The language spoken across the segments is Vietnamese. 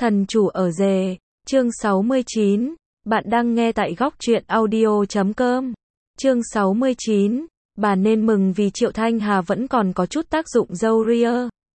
Thần chủ ở rể, chương 69, bạn đang nghe tại góc truyện audio.com. Chương 69, bà nên mừng vì Triệu Thanh Hà vẫn còn có chút tác dụng dâu ria.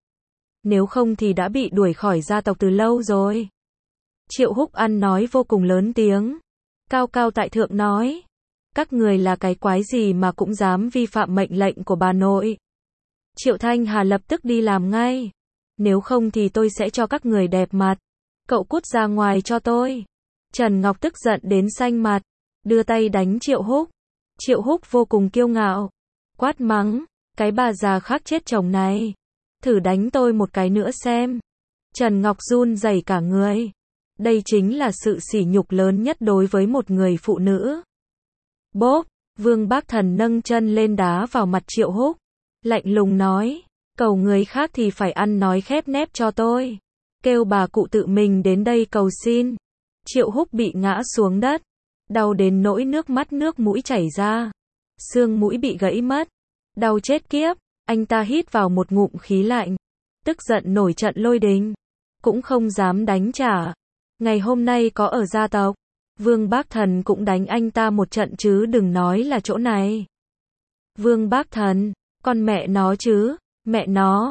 Nếu không thì đã bị đuổi khỏi gia tộc từ lâu rồi. Triệu Húc Ăn nói vô cùng lớn tiếng. Cao cao tại thượng nói. Các người là cái quái gì mà cũng dám vi phạm mệnh lệnh của bà nội. Triệu Thanh Hà lập tức đi làm ngay. Nếu không thì tôi sẽ cho các người đẹp mặt. Cậu cút ra ngoài cho tôi. Trần Ngọc tức giận đến xanh mặt. Đưa tay đánh Triệu Húc. Triệu Húc vô cùng kiêu ngạo. Quát mắng. Cái bà già khác chết chồng này. Thử đánh tôi một cái nữa xem. Trần Ngọc run rẩy cả người. Đây chính là sự sỉ nhục lớn nhất đối với một người phụ nữ. Bốp, Vương Bác Thần nâng chân lên đá vào mặt Triệu Húc. Lạnh lùng nói. Cầu người khác thì phải ăn nói khép nép cho tôi. Kêu bà cụ tự mình đến đây cầu xin. Triệu Húc bị ngã xuống đất. Đau đến nỗi nước mắt nước mũi chảy ra. Xương mũi bị gãy mất. Đau chết kiếp. Anh ta hít vào một ngụm khí lạnh. Tức giận nổi trận lôi đình. Cũng không dám đánh trả. Ngày hôm nay có ở gia tộc. Vương Bác Thần cũng đánh anh ta một trận chứ đừng nói là chỗ này. Vương Bác Thần, con mẹ nó chứ. Mẹ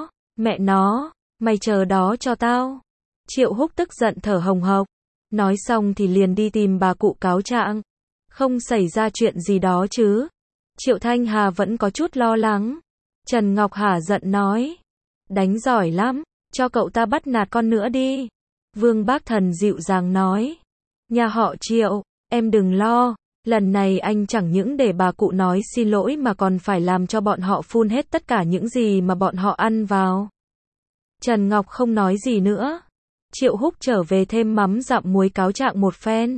nó, mày chờ đó cho tao. Triệu Húc tức giận thở hồng hộc. Nói xong thì liền đi tìm bà cụ cáo trạng. Không xảy ra chuyện gì đó chứ. Triệu Thanh Hà vẫn có chút lo lắng. Trần Ngọc hả giận nói. Đánh giỏi lắm, cho cậu ta bắt nạt con nữa đi. Vương Bác Thần dịu dàng nói. Nhà họ Triệu, em đừng lo. Lần này anh chẳng những để bà cụ nói xin lỗi mà còn phải làm cho bọn họ phun hết tất cả những gì mà bọn họ ăn vào. Trần Ngọc không nói gì nữa. Triệu Húc trở về thêm mắm dặm muối cáo trạng một phen.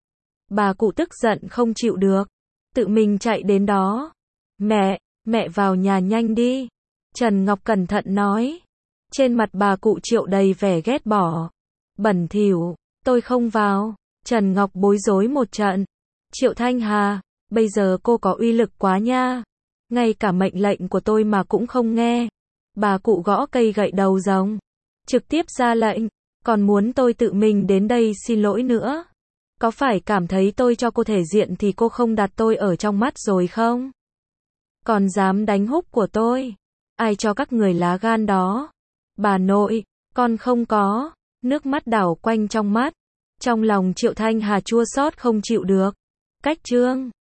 Bà cụ tức giận không chịu được. Tự mình chạy đến đó. Mẹ vào nhà nhanh đi. Trần Ngọc cẩn thận nói. Trên mặt bà cụ Triệu đầy vẻ ghét bỏ. Bẩn thỉu, tôi không vào. Trần Ngọc bối rối một trận. Triệu Thanh Hà, bây giờ cô có uy lực quá nha. Ngay cả mệnh lệnh của tôi mà cũng không nghe. Bà cụ gõ cây gậy đầu rồng. Trực tiếp ra lệnh. Còn muốn tôi tự mình đến đây xin lỗi nữa. Có phải cảm thấy tôi cho cô thể diện thì cô không đặt tôi ở trong mắt rồi không? Còn dám đánh Húc của tôi. Ai cho các người lá gan đó? Bà nội, con không có. Nước mắt đảo quanh trong mắt. Trong lòng Triệu Thanh Hà chua xót không chịu được. Cách chương